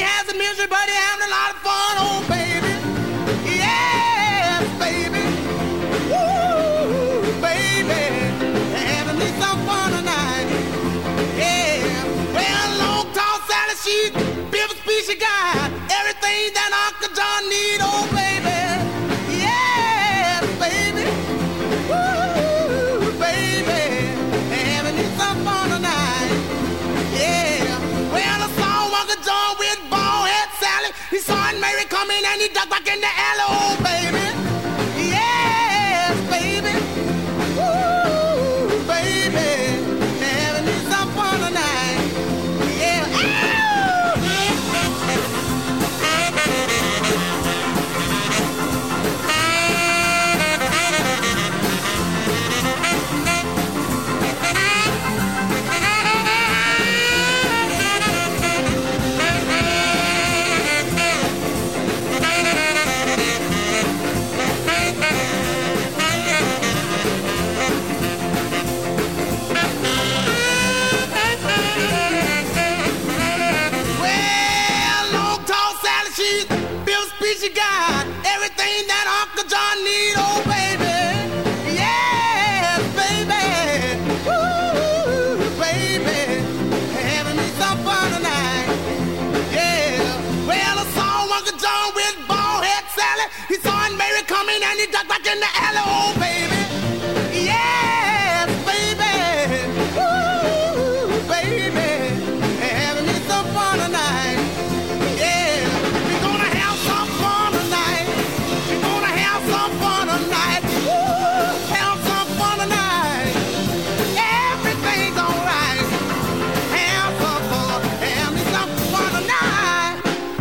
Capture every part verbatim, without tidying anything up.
has a misery, but he having a lot of fun, oh baby. Yes, baby. Woo, baby. Having me some fun tonight. Yeah. Well, long, tall, Sally, she's beautiful species guy. Everything that Uncle John need, oh baby. Yes, baby. Woo, baby. Having me some fun tonight. Yeah. Well, I saw Uncle John with bald head Sally. He saw Aunt Mary coming and he ducked back in the alley, oh baby. Yes, baby. Woo, baby. Having me some fun tonight. Yeah. She got everything that Uncle John need, oh baby. Yes, baby. Woo, baby. Having me some fun tonight. Yeah. Well, I saw Uncle John with bald head Sally. He saw Aunt Mary coming and he ducked back in the alley, oh baby. Yes, baby. Woo, baby. Having me some fun tonight. Yeah. We're gonna have some fun tonight. We're gonna have some fun tonight. Woo, have some fun tonight. Everything's alright. Have some fun. Have me some fun tonight.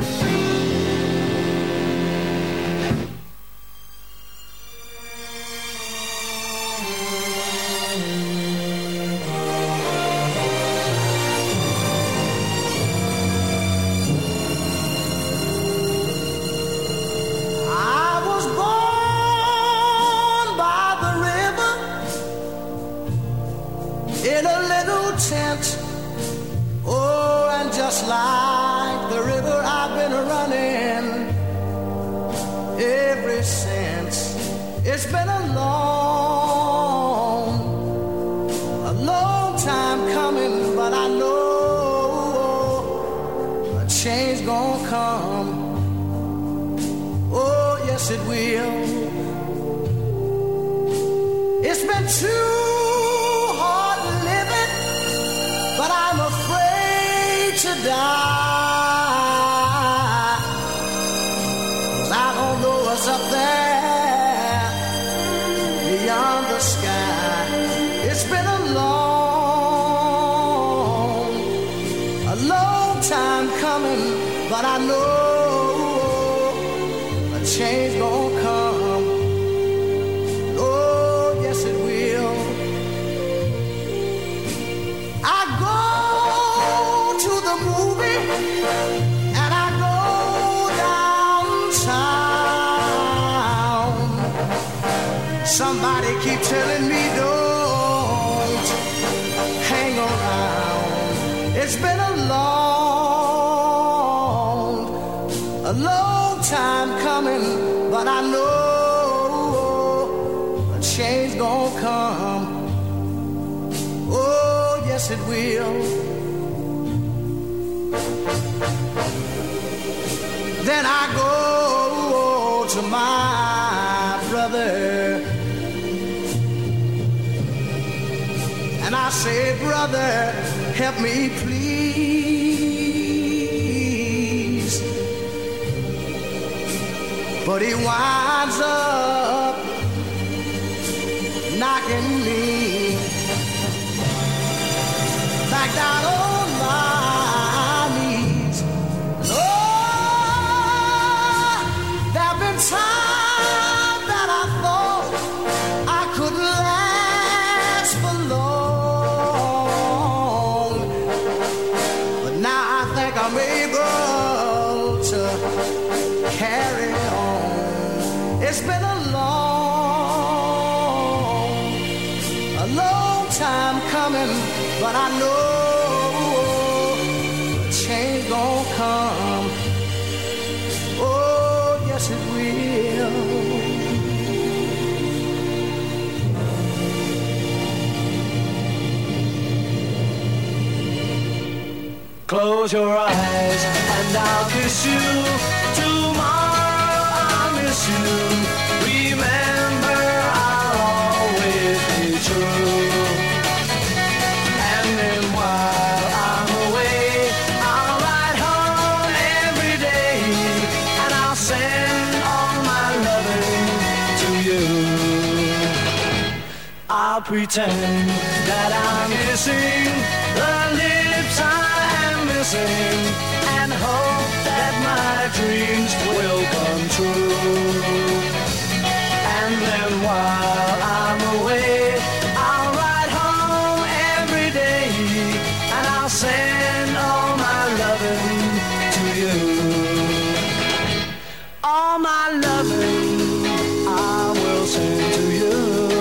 I was born by the river in a little tent. Oh, and just like the river, I've been running ever since. It's been a long, a long time coming, but I know a change gonna come. Oh, yes, it will. It's been too hard living, but I'm afraid to die. 'Cause I don't know what's up there beyond the sky. It's been a long, a long time coming, but I know change gonna come. Oh, yes it will. I go to the movie and I go downtown. Somebody keep telling me don't hang around. It's been a long, a long time coming, but I know a change gonna come. Oh, yes it will. Then I go to my brother and I say, brother, help me please. But he winds up knocking me back down on my knees. Oh, there have been times that I thought I could last for long, but now I think I'm able to carry on. It's been a long, a long time coming, but I know a change gonna come. Close your eyes and I'll kiss you. Tomorrow I'll miss you. Remember, I'll always be true. And then while I'm away, I'll ride home every day, and I'll send all my loving to you. I'll pretend that I'm kissing the lips I'm missing, and hope that my dreams will come true. And then while I'm away, I'll ride home every day, and I'll send all my loving to you. All my loving I will send to you.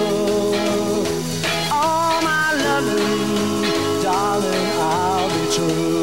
All my loving, darling, I'll be true.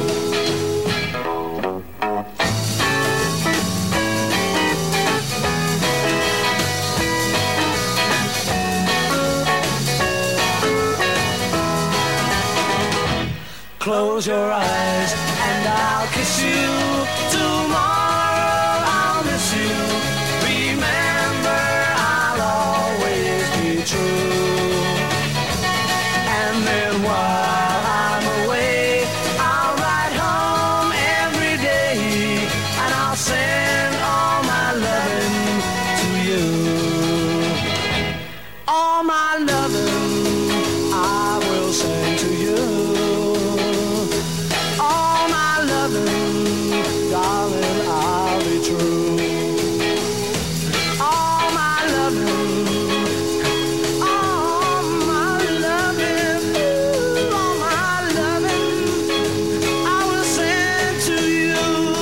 Close your eyes and I'll kiss you. Tomorrow I'll miss you. Remember, I'll always be true. And then while I'm away, I'll ride home every day, and I'll send all my loving to you. All my loving I will send to you. All my loving, darling, I'll be true. All my loving, all my loving, ooh, all my loving, I will send to you.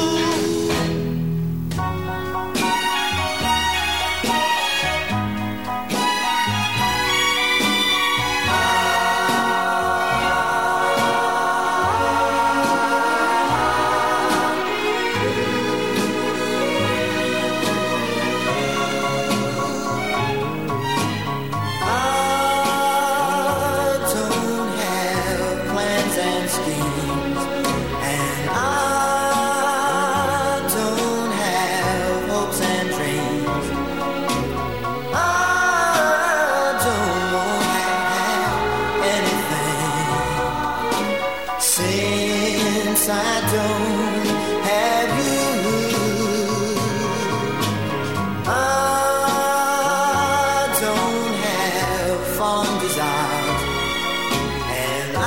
Since I don't have you, I don't have fond desires, and I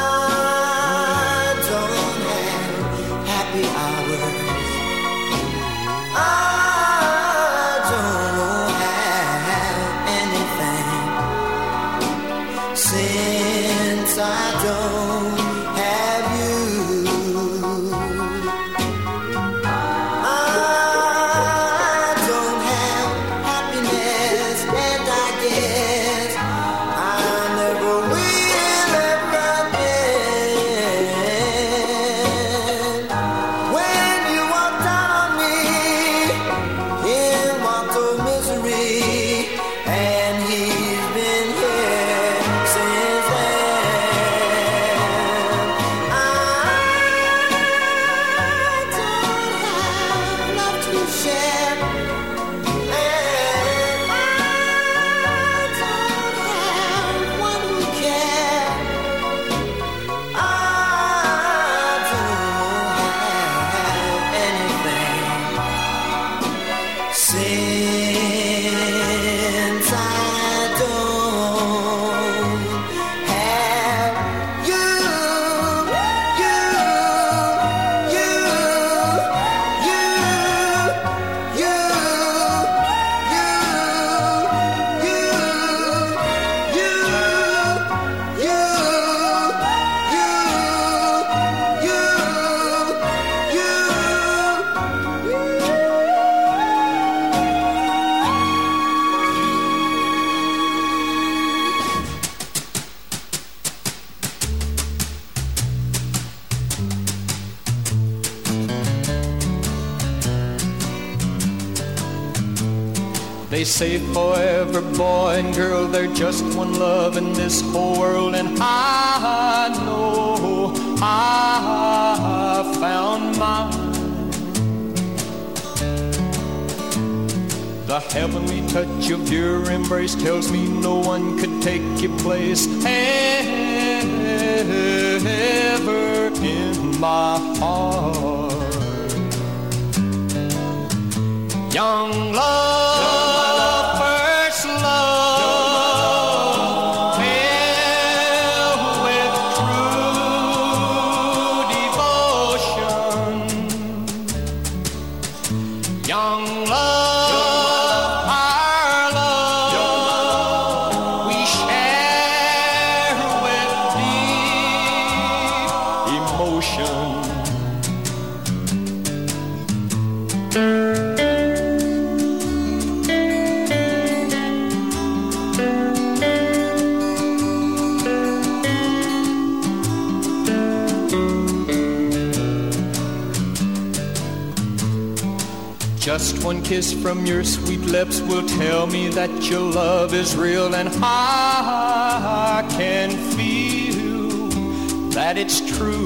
don't have happy hours. I don't have anything since I don't have you. I don't have happiness, and I guess I never will ever get. When you walked out on me in month of misery, and he's been here since then. I don't have love to share, and I don't have one who cares. I don't have anything since I don't have you, you, you, you, you, you, you, you, you, They say for every boy and girl there's just one love in this whole world, and I know, I The heavenly touch of your embrace tells me no one could take your place ever in my heart. Young love, first love, filled with true devotion. Young love, just one kiss from your sweet lips will tell me that your love is real, and I can feel that it's true.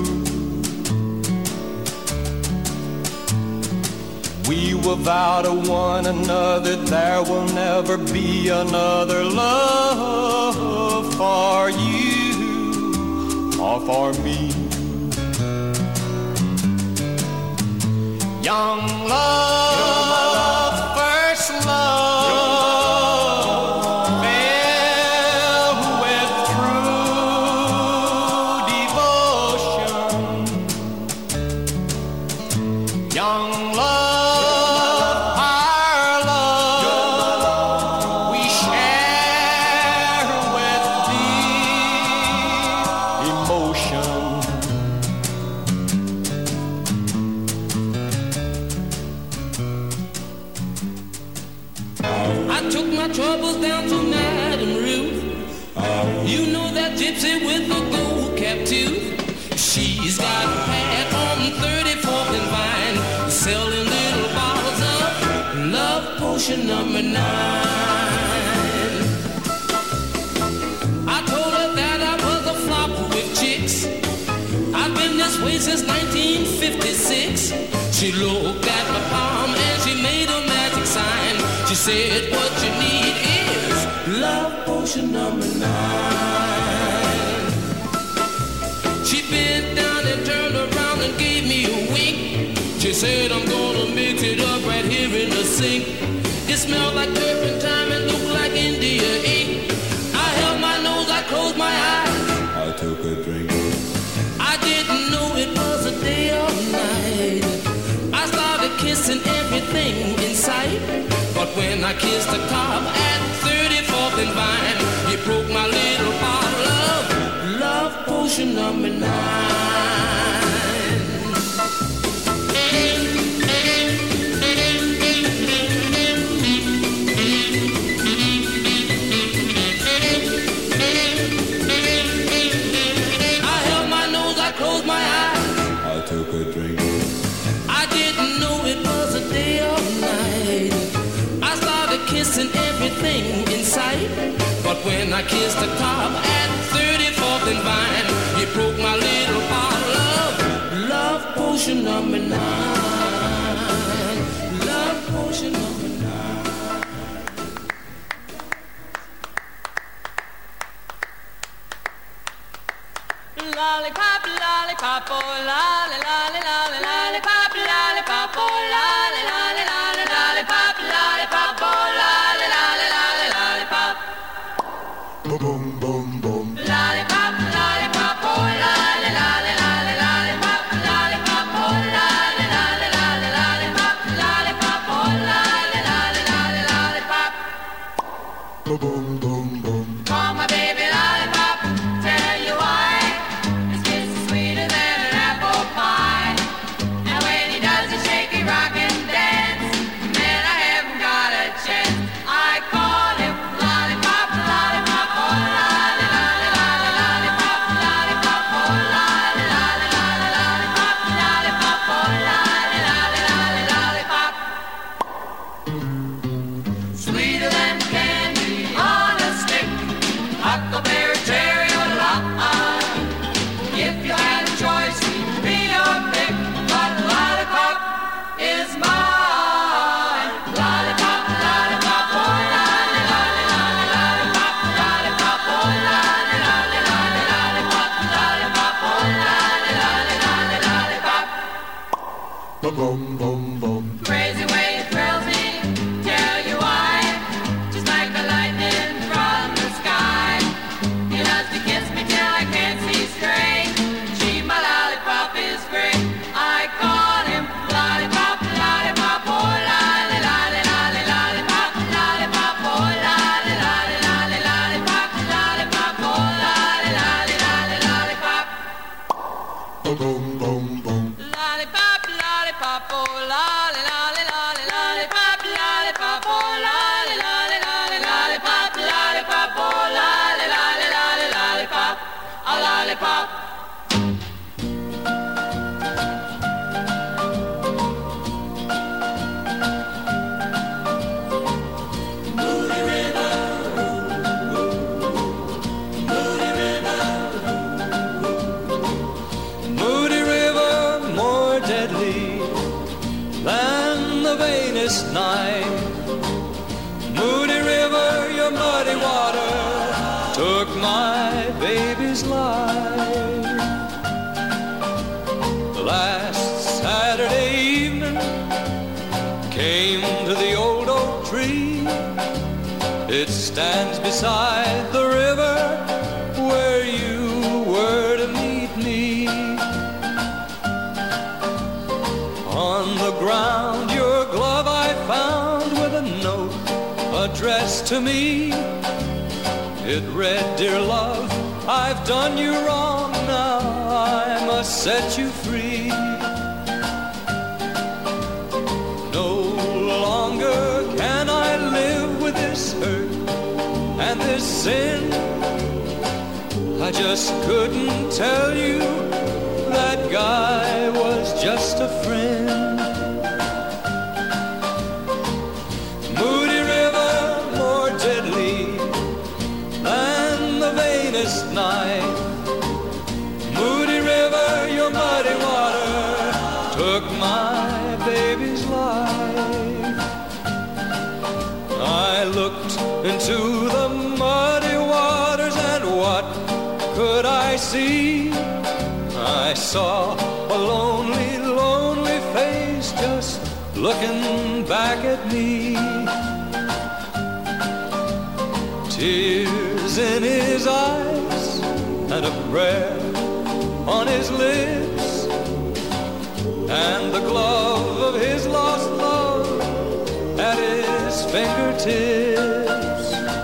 We will vow to one another there will never be another love for you or for me. Young love, first love, filled with true devotion. Young love, our love, we share with deep emotion. I took my troubles down to Madame Ruth. You know that gypsy with the gold cap tooth. She's got a pad on thirty-fourth and Vine, selling little bottles of love potion number nine. I told her that I was a flop with chicks. I've been this way since nineteen fifty-six. She looked at my palm and she made a magic sign. She said, what you need is love potion number nine. She bent down and turned around and gave me a wink. She said, I'm gonna mix it up right here in the sink. It smelled like turpentine and looked like India ink. I held my nose, I closed my eyes. I took a drink. I didn't know it was a day or night. I started kissing everything in sight. But when I kissed the top at thirty-fourth and Vine, you broke my little bottle of love potion number nine. I held my nose, I closed my eyes. I took a drink. I didn't know it was a day or night. I started kissing everything in sight. But when I kissed the top at thirty-fourth and Vine, you broke my little bottle of love potion number nine. Love potion number nine. Lollipop, lollipop, oh, lolly, lolly, lolly, lollipop, lollipop, oh, lolly, lolly, lolly, lollipop, lollipop, oh, lolly, lolly, lolly, lollipop. Boom, boom, boom, boom. Lollipop, lollipop, oh, lolly, lolly, lolly, lollipop, lollipop, oh, lolly, lolly, lolly, lollipop, lollipop, oh, lolly, lolly, lolly, lollipop. Boom, boom, boom, boom. Oh, my baby lollipop, tell you why. It's just sweeter than an apple pie. Boom, boom, boom. Crazy way it thrills me, tell you why. Just like the lightning from the sky. He loves to kiss me till I can't see straight. She, my lollipop, is great. I call him lollipop, lollipop, oh lolly, lolly, lolly, lollipop, lollipop, oh lolly, lolly, lolly, lollipop, lollipop, oh lolly, lolly, lolly, lollipop. Boom, boom, boom. Lollipop, lollipop, oh lolly, lolly, lolly, lollipop, lollipop, oh lolly, lolly, lolly, lollipop, lollipop, oh lolly, lolly, lolly, lollipop, a lollipop. Moody River, more deadly than the vainest night. Moody River, your muddy water took my baby's life. Last Saturday evening, came to the old oak tree. It stands beside the river where you were to meet me. On the ground, your glove I found with a note addressed to me. It read, "Dear love, I've done you wrong, now I must set you free. No longer can I live with this hurt and this sin. I just couldn't tell you that guy was just a friend." Moody River, more deadly than the vainest night. Moody River, your muddy water took my baby's life. I looked into the muddy waters and what could I see? I saw a lonely, lonely face just looking back at me. Tears in his eyes and a prayer on his lips, and the glove of his lost love at his fingertips.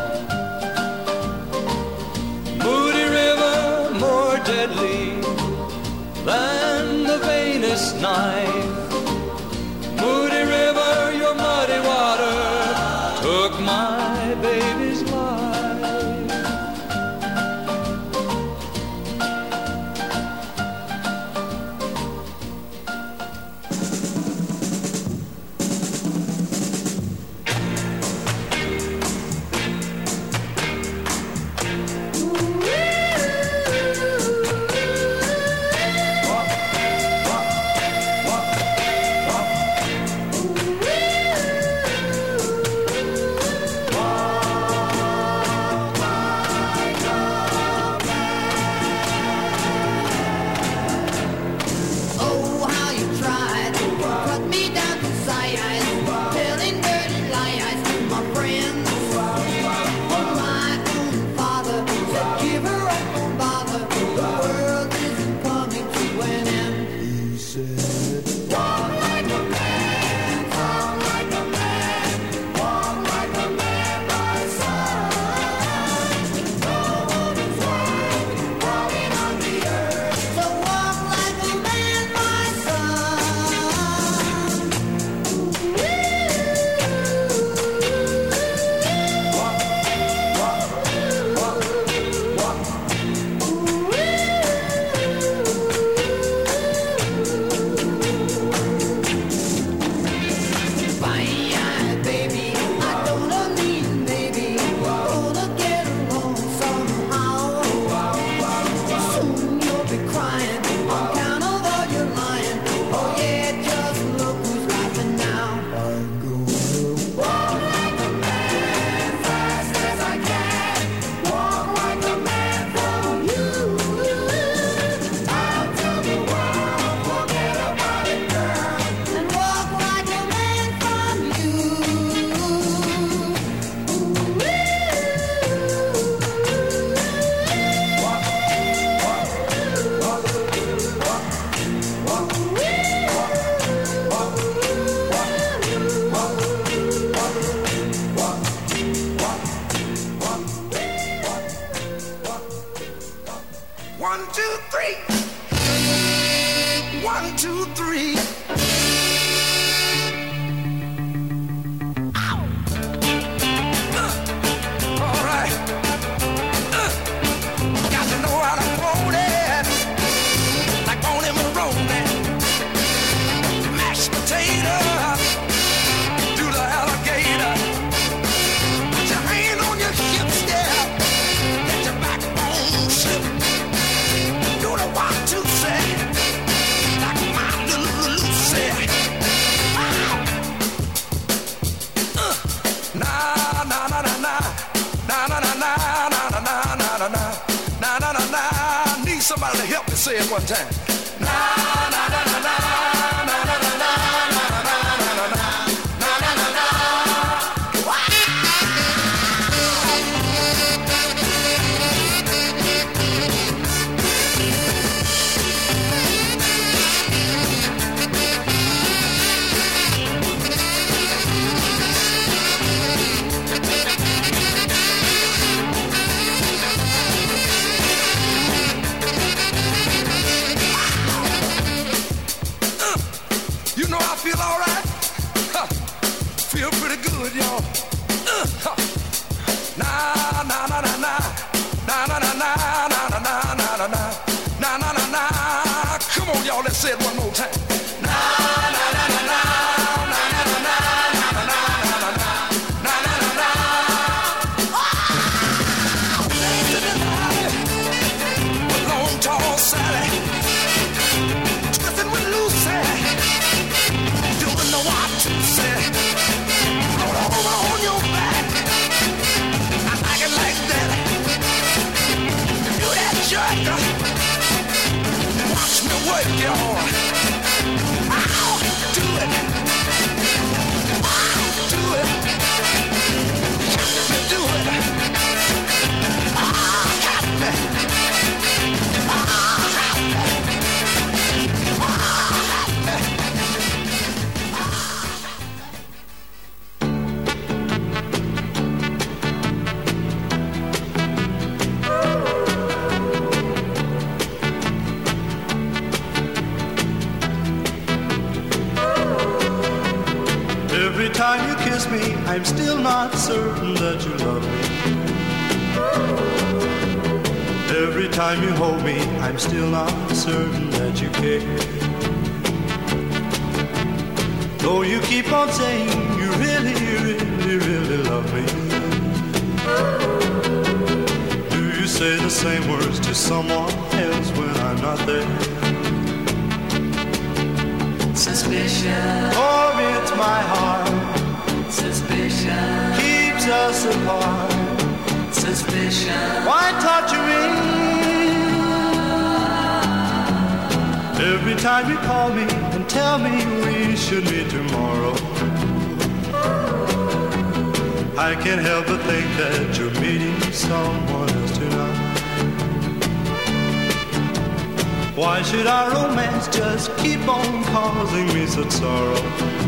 Moody River, more deadly than the vainest night. Moody River, your muddy water took my baby's life. two, three. Somebody to help me say it one time. Na na na na na na na na na na na na na. Feel all right? Huh. Feel pretty good, y'all. Uh, huh. Na na na na na na na na na na na na na na na na na. Come on, y'all. Let's say it one more time. Na na na na na na na na na na na na na na. With long tall Sally, twisting with Lucy. What to say? Roll over on your back. I like it like that. Do that jerk. Watch me work, y'all. I'll do it. I'll do it. Got me do it. Ah, got me. Ah, got me. Ah, got me. Every time you kiss me, I'm still not certain that you love me. Every time you hold me, I'm still not certain that you care. Though you keep on saying you really, really, really love me. Do you say the same words to someone else when I'm not there? Suspicion. Or it's my heart. Suspicion. Keeps us apart. Suspicion. Why torture me? Every time you call me and tell me we should meet tomorrow, I can't help but think that you're meeting someone else tonight. Why should our romance just keep on causing me such sorrow?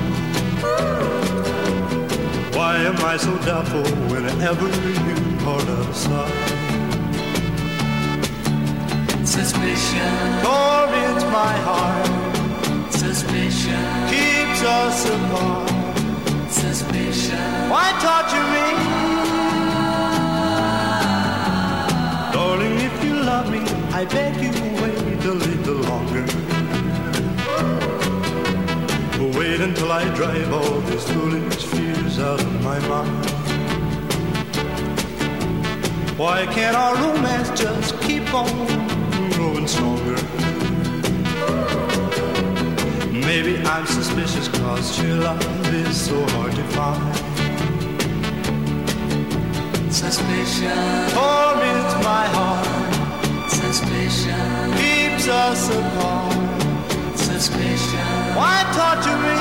Why am I so doubtful whenever you part aside? Suspicion. Or it's my heart. Suspicion. Keeps us apart. Suspicion. Why torture me? Darling, if you love me, I beg you wait a little longer. Wait until I drive all these foolish fears out of my mind. Why can't our romance just keep on growing stronger? Maybe I'm suspicious cause your love is so hard to find. Suspicion. Or it's my heart. Suspicion. Keeps us apart. Suspicion. Why torture me?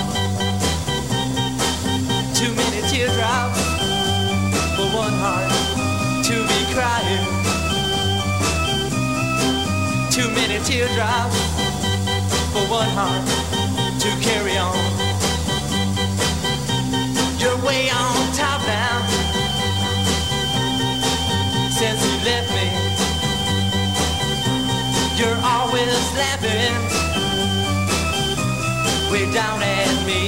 Too many teardrops for one heart. Too many teardrops for one heart to carry on. You're way on top now since you left me. You're always laughing way down at me.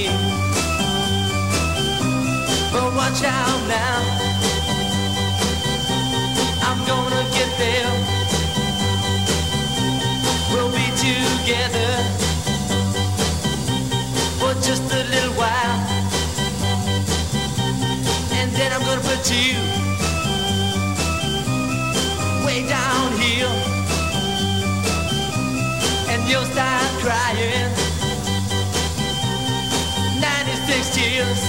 But watch out now, I'm gonna get there. We'll be together for just a little while, and then I'm gonna put you way down here, and you'll start crying. ninety-six tears.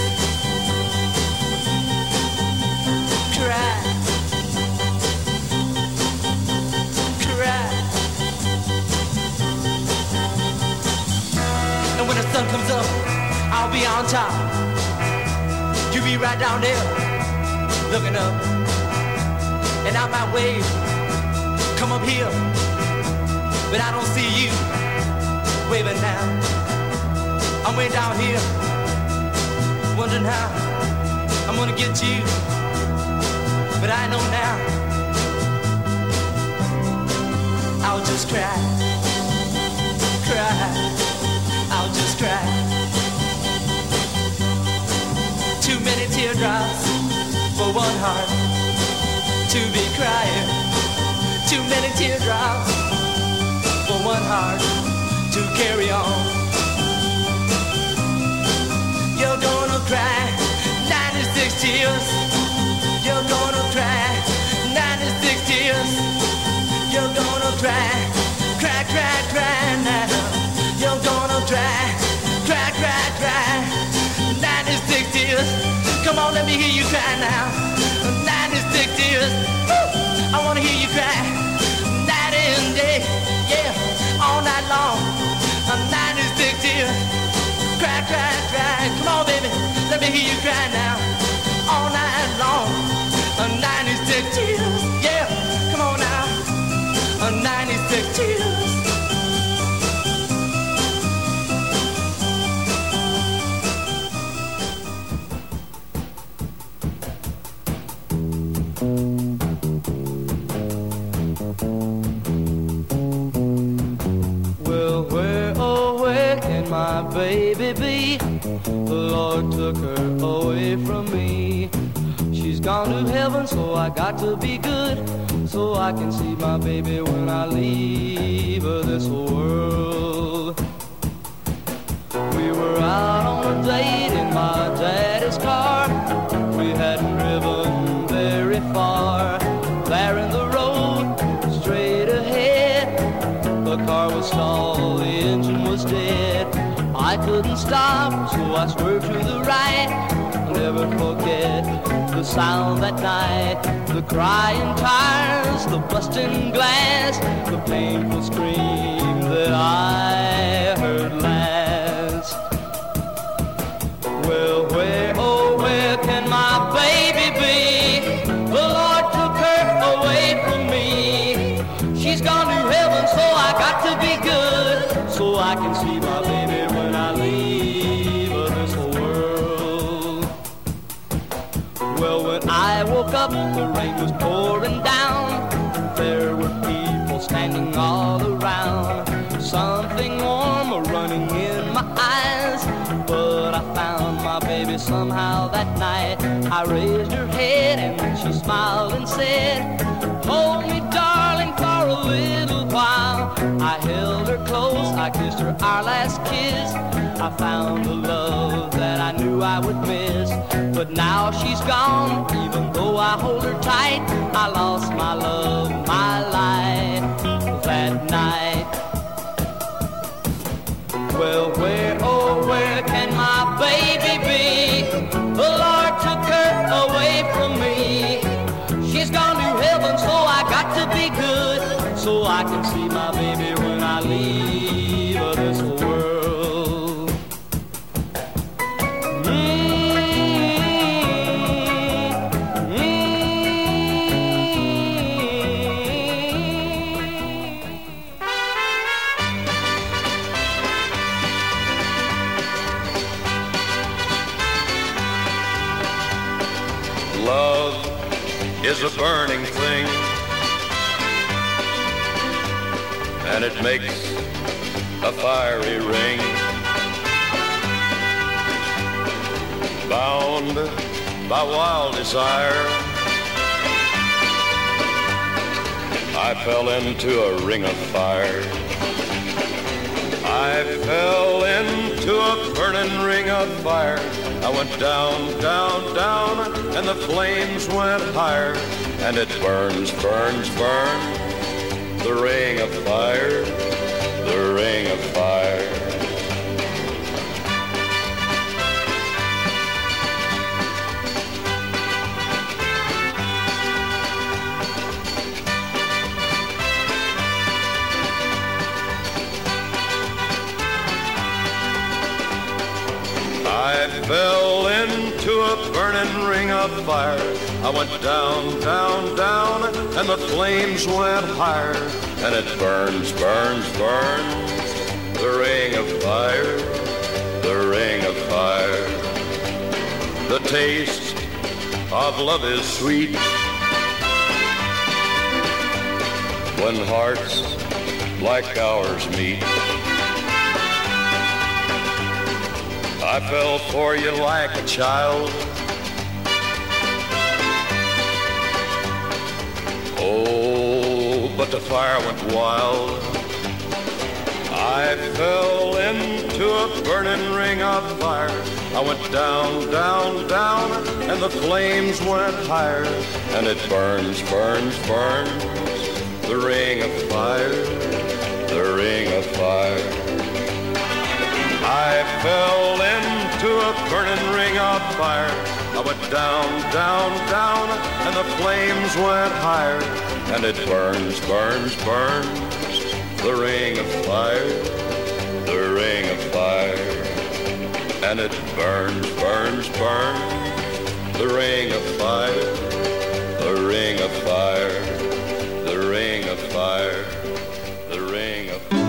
Cry. Cry. And when the sun comes up, I'll be on top. You be right down there, looking up. And I might wave, come up here, but I don't see you waving now. I'm way down here, wondering how I'm gonna get you, but I know now I'll just cry, cry, I'll just cry. Too many teardrops for one heart to be crying. Too many teardrops for one heart to carry on. You're gonna cry ninety-six tears. You're gonna cry ninety-six tears. You're gonna cry, cry, cry, cry now. You're gonna cry, cry, cry, cry ninety-six tears. Come on, let me hear you cry now. ninety-six tears. Woo! I wanna hear you cry night and day, yeah, all night long. ninety-six tears. Cry, cry, cry. Come on, baby, let me hear you cry now. All night long. ninety-six tears. Yeah, come on now. ninety-six tears. Well, where, oh, where can my baby be? The Lord took her away from me. She's gone to heaven, so I got to be good, so I can see my baby when I leave this world. We were out on a date in my daddy's car. We hadn't driven very far. There in the road, straight ahead, the car was stalled, the engine was dead. I couldn't stop, so I swerved to the right. I'll never forget the sound that night, the crying tires, the busting glass, the painful scream that I heard last. Well, where, oh, where can my baby be? The Lord took her away from me. She's gone to heaven, so I got to be good, so I can see my baby when I leave this world. Well, when I woke up, the rain was pouring down. There were people standing all around. Something warm running in my eyes, but I found my baby somehow that night. I raised her head and then she smiled and said, hold me, darling, for a little while. I held her close, I kissed her our last kiss. I found the love that I knew I would miss. But now she's gone, even though I hold her tight. I lost my love, my life that night. Well, where, oh, where can my baby be? The Lord took her away from me. She's gone to heaven, so I got to be good, so I can see my baby when I leave this world. Mm-hmm. is a burning thing, and it makes a fiery ring. Bound by wild desire, I fell into a ring of fire. I fell into a burning ring of fire. I went down, down, down, and the flames went higher. And it burns, burns, burns, the ring of fire, the ring of fire. I fell into a burning ring of fire. I went down, down, down, and the flames went higher. And it burns, burns, burns, the ring of fire, the ring of fire. The taste of love is sweet when hearts like ours meet. I fell for you like a child. Oh, but the fire went wild. I fell into a burning ring of fire. I went down, down, down, and the flames went higher. And it burns, burns, burns, the ring of fire, the ring of fire. I fell into a burning ring of fire. I went down, down, down, and the flames went higher. And it burns, burns, burns, the ring of fire, the ring of fire. And it burns, burns, burns, the ring of fire, the ring of fire, the ring of fire, the ring of fire.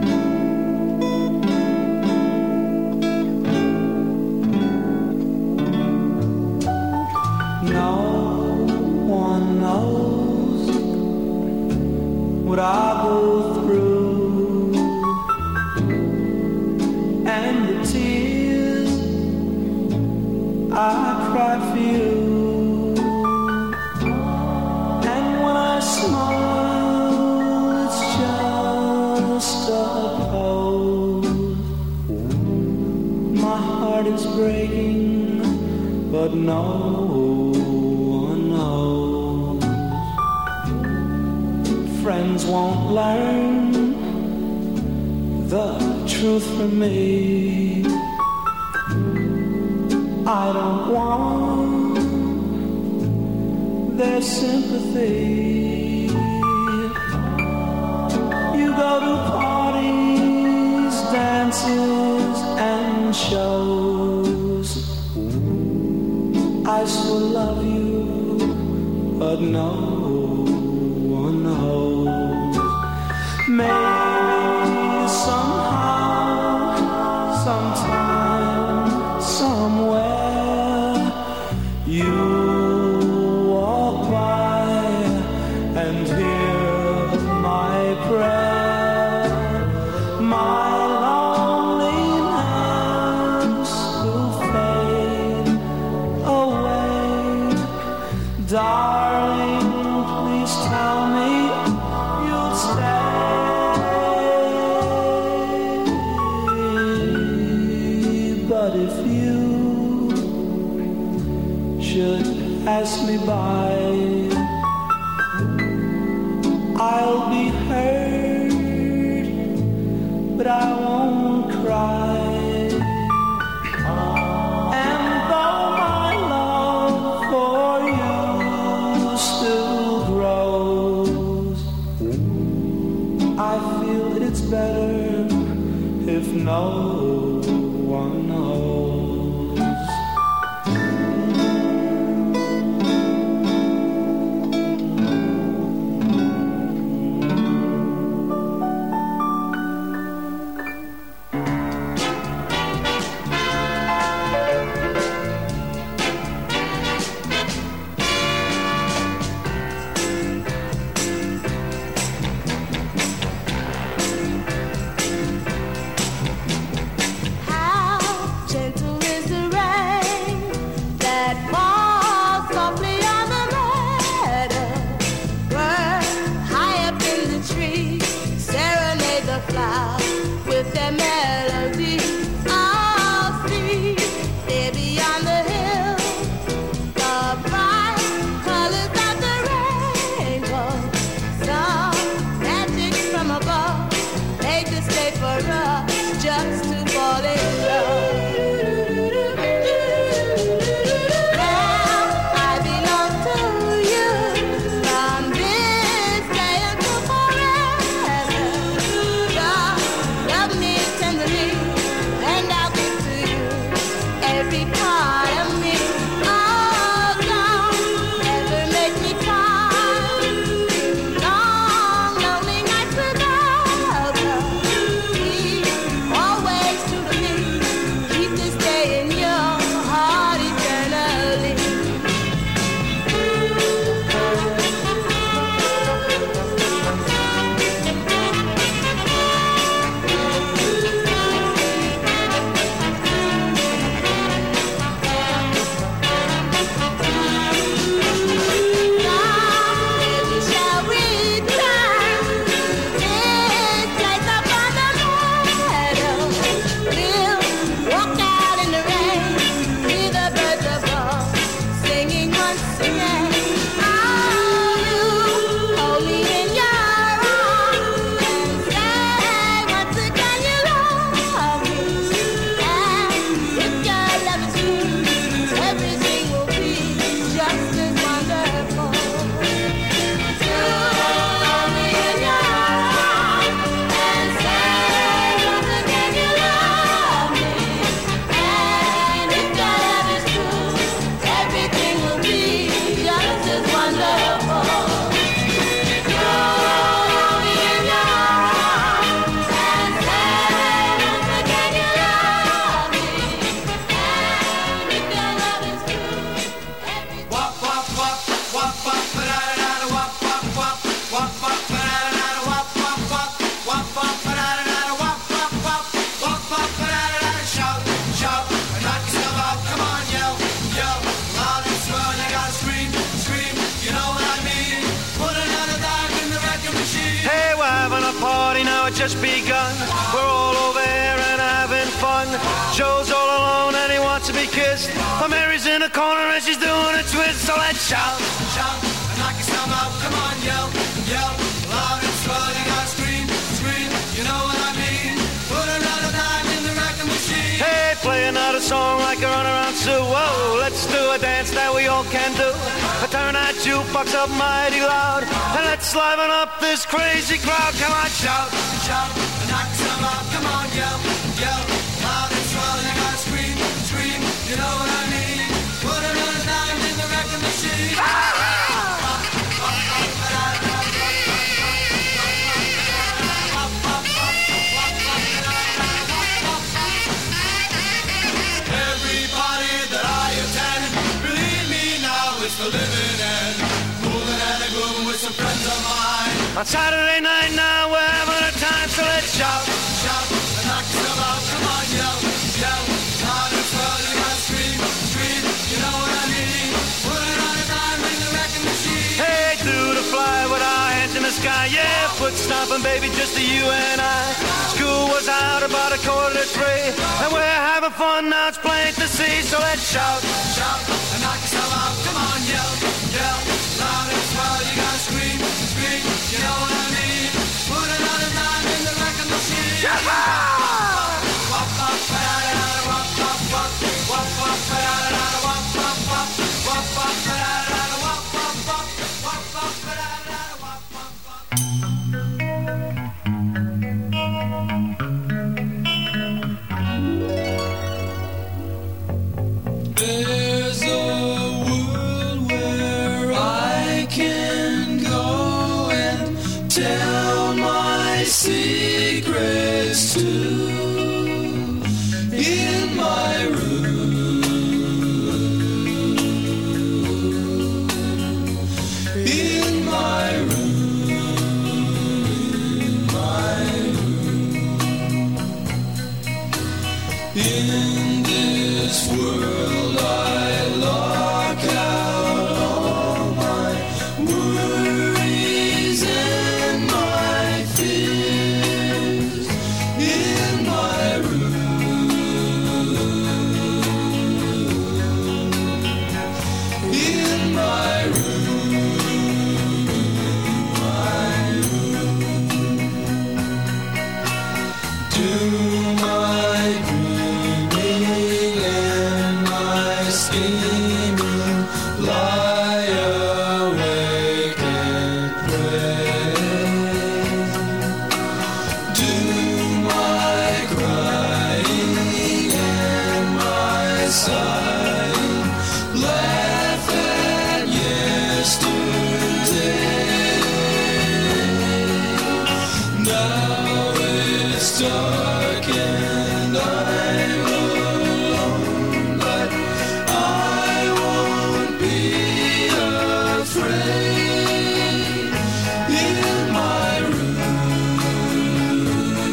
What I go through, and the tears I cry for you. And when I smile, it's just a pose. My heart is breaking, but no one knows. Friends won't learn the truth from me. I don't want their sympathy. You go to parties, dances, and shows. I still love you, but no. Maybe somehow, sometime, somewhere, you walk by and hear my prayer. My loneliness will fade away. Darling, please tell me you'll stay. But if you should pass me by, I'll be hurt, but I won't cry. And though my love for you still grows, I feel it's better if no one knows. has just begun. We're all over here and having fun. Joe's all alone and he wants to be kissed. But Mary's in a corner and she's doing a twist. So let's shout, shout, and knock yourself out. Come on, yell, yell, loud and swell. You gotta scream, scream. You know what I mean? Put another dime in the wrecking machine. Hey, play another song like a runaround Sue. Whoa, let's do a dance that we all can do. Turn that jukebox up mighty loud and let's liven up this crazy crowd. Come on, shout, shout, and knock yourself out. Come on, yell, yell, loud and swell. You gotta scream, scream. You know what I mean? Put another dime in the wrecking machine. Everybody that I attend, believe me now, it's the living end. Moving and a grooving with some friends of mine. On Saturday night now we're having a time, so let's shout, shout, and knock yourself out. Come on, yell, yell, loud and swell. You gotta scream, scream. You know what I mean? Put it on a dime in the wrecking machine. Hey, do the fly with our hands in the sky. Yeah, foot stomping, baby, just the you and I. School was out about a quarter to three, and we're having fun now, it's plain to see. So let's shout, shout, and knock yourself out. Come on, yell, yell, loud and swell. You gotta scream, scream. You know what I mean? Put another dime in the wrecking machine. Yeah! There's a world where I can go and tell my secrets to. In my room, in my room, in my room. In this world I lock out all my worries and my fears. In my room, in my room, my room. Do my dreaming and my scheming, lie awake and pray. Do my crying and my sighing, laugh at yesterday. Now it's dark and I'm alone, but I won't be afraid. In my room,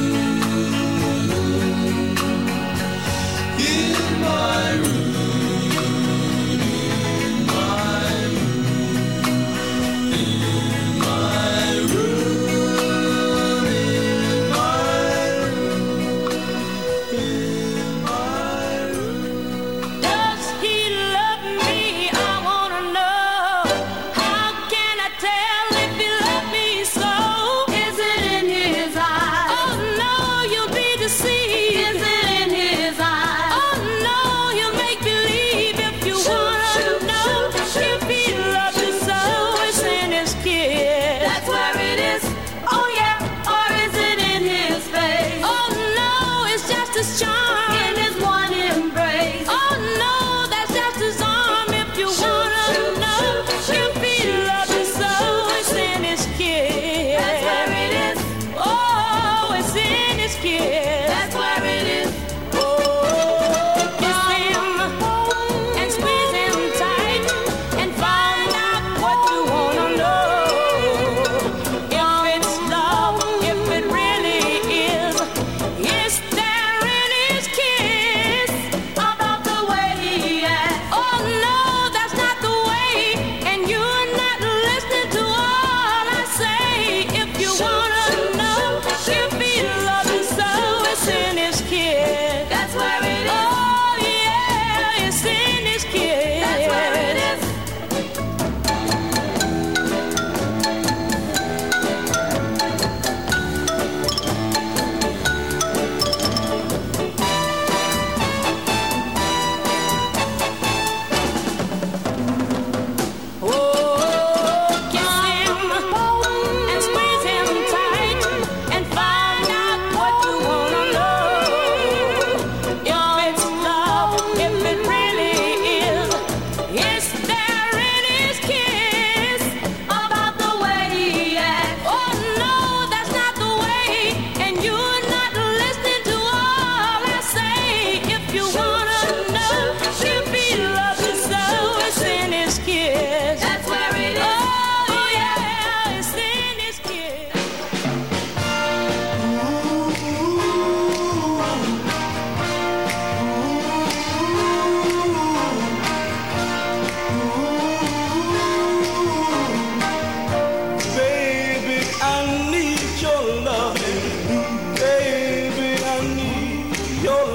in my room, in my room, in my room, in my room, in my room. Does he love me? I wanna know. How can I tell if he loves me so? Is it in his eyes? Oh no, you'll be deceived. Is it in his eyes? Oh no, you'll make believe if you wanna know. If he loves you so, it's in his kiss. That's where it is. Oh yeah, or is it in his face? Oh no, it's just his charm in his one embrace. Oh no, that's just his arm. If you wanna know, if he loves you so, it's in his kiss. That's where it is. Oh, it's in his kiss. That's where it is. Oh, kiss him and squeeze him tight and find out what you wanna know.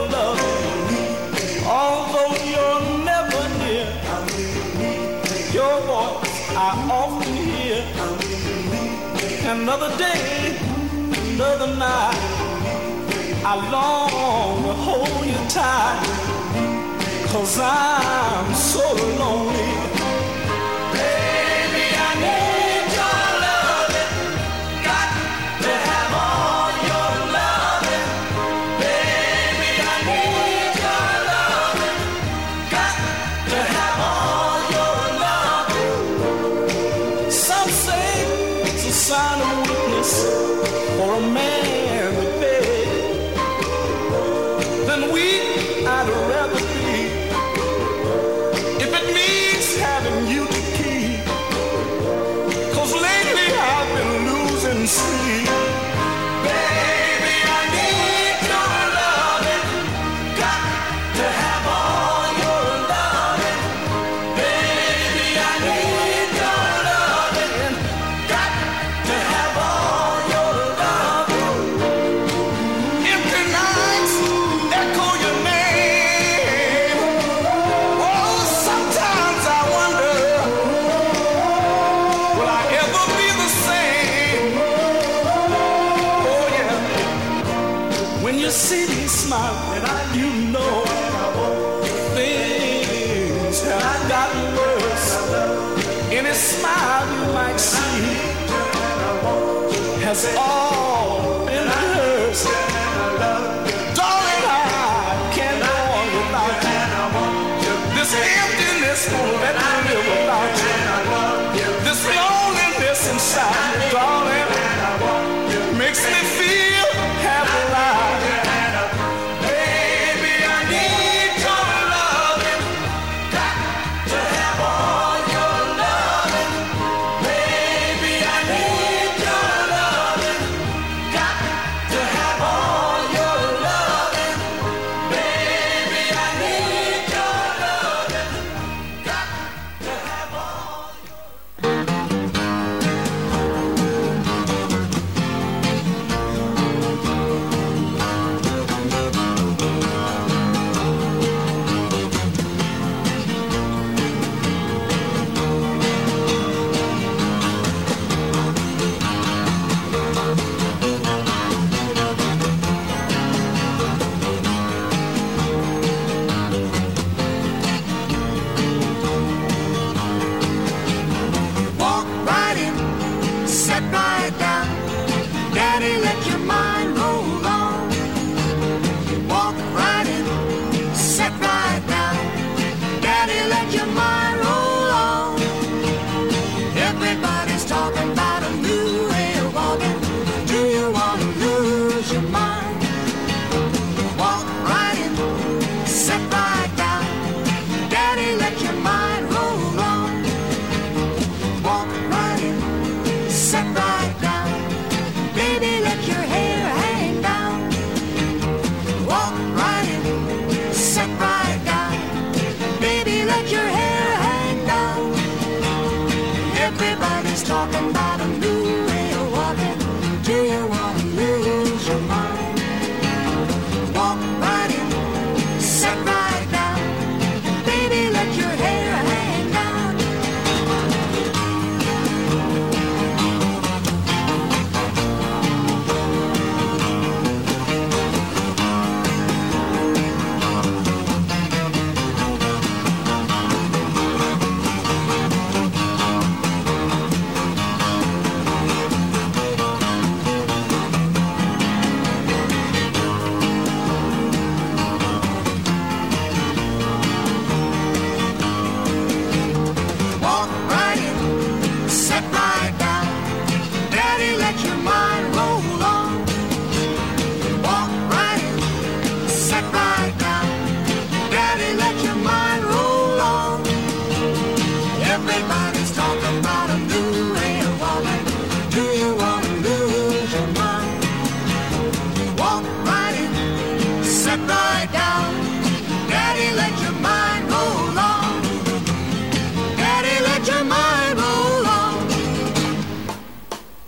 loving. Although you're never near, your voice I often hear. Another day, another night, I long to hold you tight, 'cause I'm so lonely. Baby, I need your loving, got to have all your loving. Baby, I need your loving, got to have all your loving. Some say it's a sign of weakness for a man to beg. Then weak I'd rather be, if it means having you to keep. 'Cause lately I've been losing sleep. Baby, I need your loving, got to have all your loving. Baby, I need your loving, got to have all your loving. Empty nights echo your name. Oh, sometimes I wonder, will I ever be the same? Oh yeah, when you see me smiling, you know things have gotten worse. Any smile you might see has all been hers. Darling, I can't go on without you. This emptiness won't let me live without you. This loneliness inside me, darling, makes me feel half alive. Baby, I need your loving, got to have all your loving. Baby, I need your loving, got to have all your loving. Baby, I need your loving, got to have all walk right in, sit right down. Daddy, let your mind roll on. Walk right in, sit right down. Daddy, let your mind roll on. Everybody's talking about a new way of walking. Do you want to lose your mind? Walk right in, sit right down. Daddy, let your mind roll on. Walk right in, sit right down. Baby, let your hair hang down. Walk right in, sit right down. Baby, let your hair hang down. Everybody's talking about a new way of walking. Do you want to lose your mind? Walk right in, sit right down. Baby, let your hair hang down. Walk right in, sit right down. Daddy, let your mind roll on. Walk right in, sit right down. Daddy, let your mind roll on. Everybody's talking about a new way of walking. Do you want to lose your mind? Walk right in, sit right down. Daddy, let your mind roll on. Daddy, let your mind roll on.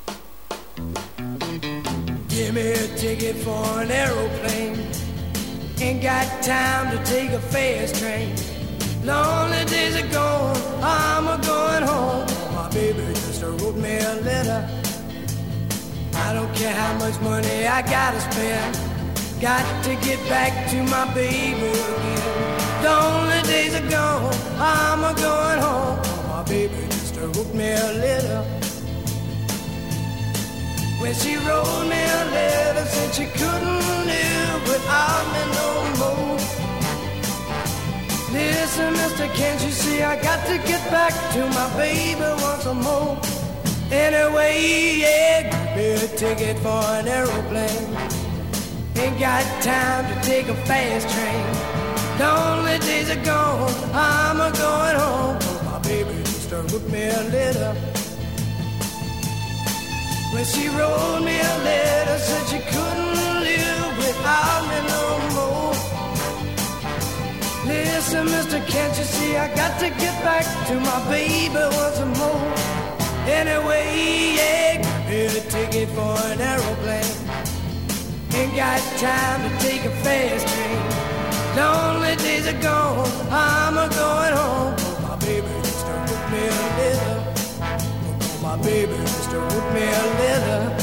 Give me a ticket for an aeroplane. Ain't got time to take a fast train. Lonely days are gone, I'm a going home. My baby just wrote me a letter. I don't care how much money I gotta spend. Got to get back to my baby again. Lonely days are gone, I'm a going home. My baby just wrote me a letter. When she wrote me a letter, said she couldn't live without me no more. Listen, mister, can't you see I got to get back to my baby once more? Anyway, yeah, give me a ticket for an aeroplane. Ain't got time to take a fast train. Lonely days are gone, I'm a going home. My baby just wrote me a letter. When she wrote me a letter, said she couldn't live without me no more. Listen, mister, can't you see I got to get back to my baby once more? Anyway, yeah, give me a ticket for an aeroplane. Ain't got time to take a fast train. Lonely days are gone, I'm a going home. My baby just wrote me a letter. My baby just wrote me a letter.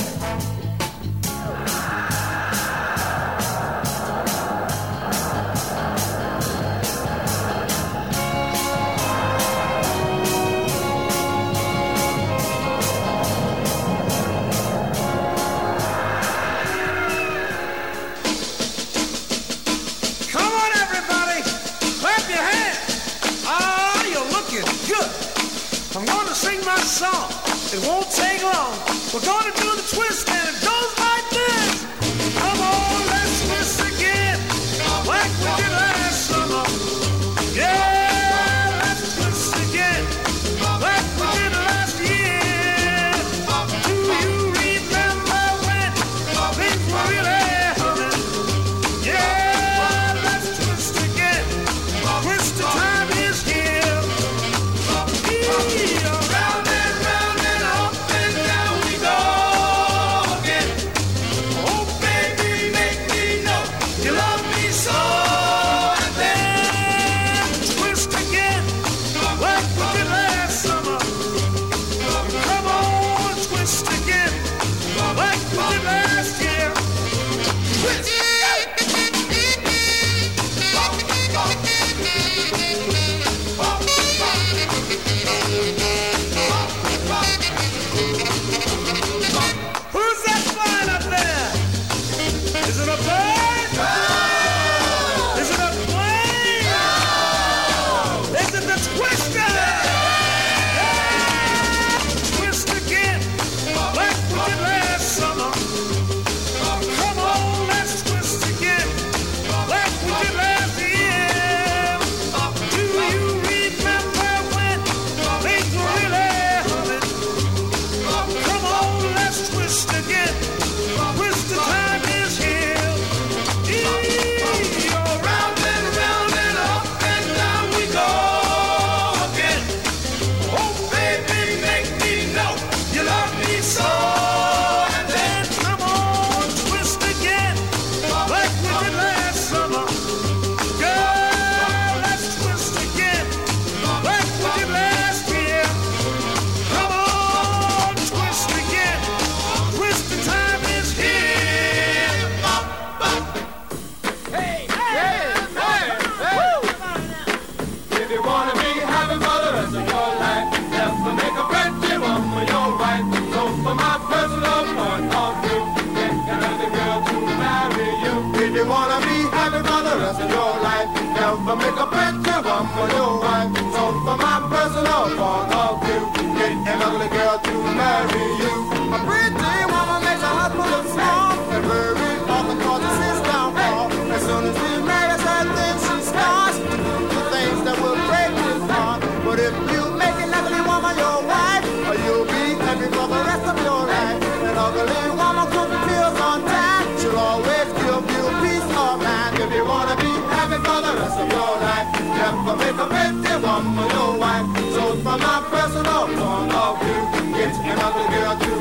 Come on, everybody, clap your hands. Ah, you're looking good. I'm going to sing my song. It won't take long. We're gonna do the twist and it goes like this. Come on, let's twist again, like we did last summer. Yeah, let's twist again, like we did last year. Do you remember when things were really humming? Yeah, let's twist again. Twist the time is here. Around and round and up and down we go again. Oh baby, make me know you love me so. And then twist again, like we did last summer. Come on, twist again, like we did last year. Twist. Who's that flying up there? Is it a bird? No. Is it a plane? No. Is it the twister? Yeah. Twist again, like we did last summer. Come on, let's twist again, like we did last year. Do you remember when things were really humming? Come on, let's twist again. Twist the time is here. Eee, round and round and up and down we go again. Oh baby, make me know you love me so. And then come on, twist again, like we did last summer. Girl, let's twist again, like we did last year. Come on, twist again. Twist the time is here. Hey, hey, hey, hey. If you wanna be happy for the rest of your life, never make a pretty woman your wife. So for my personal point of view, get another girl to marry you. If you wanna be happy for the rest of your life, never make a pretty woman your wife. So for my personal point of view, get another girl to marry you. A pretty woman makes a husband look small and very often causes his downfall. As soon as he marries her, then she starts to do the things that will break his heart. But if you make an ugly woman your wife, you'll be happy for the rest of your life. An ugly woman cooking pills on time, she'll always give you peace of mind. If you wanna be happy for the rest of your life, never make a pretty woman your wife. So from my personal point of view, get an ugly girl to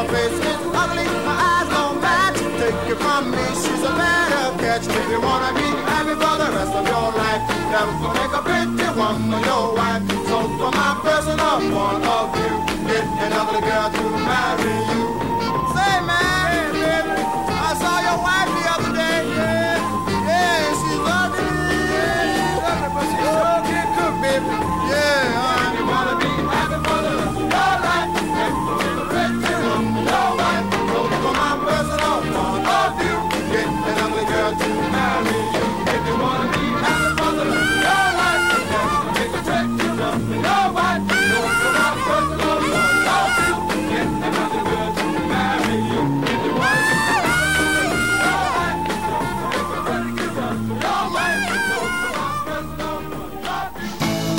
her face is ugly, my eyes don't match. Take it from me, she's a better catch. If you wanna be happy for the rest of your life, never make a pretty woman your wife. So for my personal point of view, get an ugly girl to marry you. Say man, baby, I saw your wife the other day. Yeah, yeah, she's ugly. Yeah, she's ugly, but she sure can cook, baby. Yeah, uh, if you wanna be happy for the rest of your life, never make a pretty woman your wife. So for my personal point of view, get an ugly girl to marry you. If you wanna be happy for the rest of your life, never make a pretty woman your wife. So for my personal point of view, get an ugly girl to marry you. If you wanna be happy for the rest of your life, never make a pretty woman your wife. So for my personal point of view.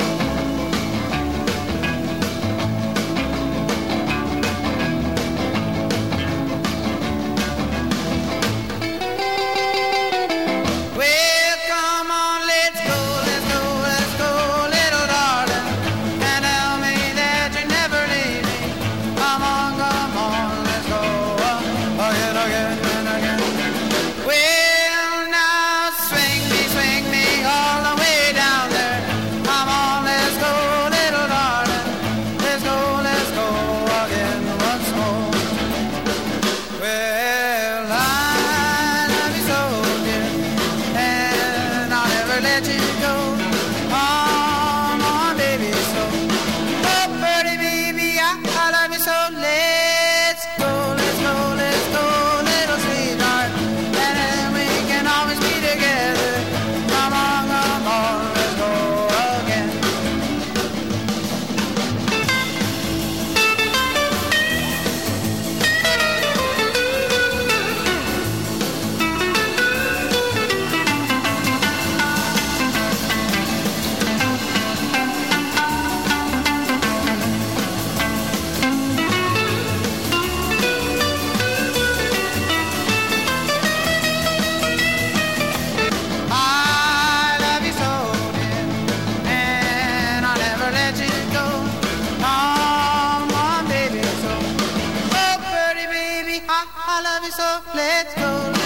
Well, come on, let's go, let's go, let's go, little darling, and tell me that you never leave me. Come on, come on, let's go again, again, and again. Well, now swing me, swing me all the way down there. Come on, let's go, little darling, let's go, let's go again once more. Well, I love you so, dear, and I'll never let you go. Come on, baby, so oh, pretty baby, I, I love you so. Let's go, let's go, let's go, little sweetheart, and then we can always be together. Come on, come on, let's go again. I love you so, dear, and I'll never let you go. Come on, baby, so oh, pretty baby, I, I love you so. Let's go.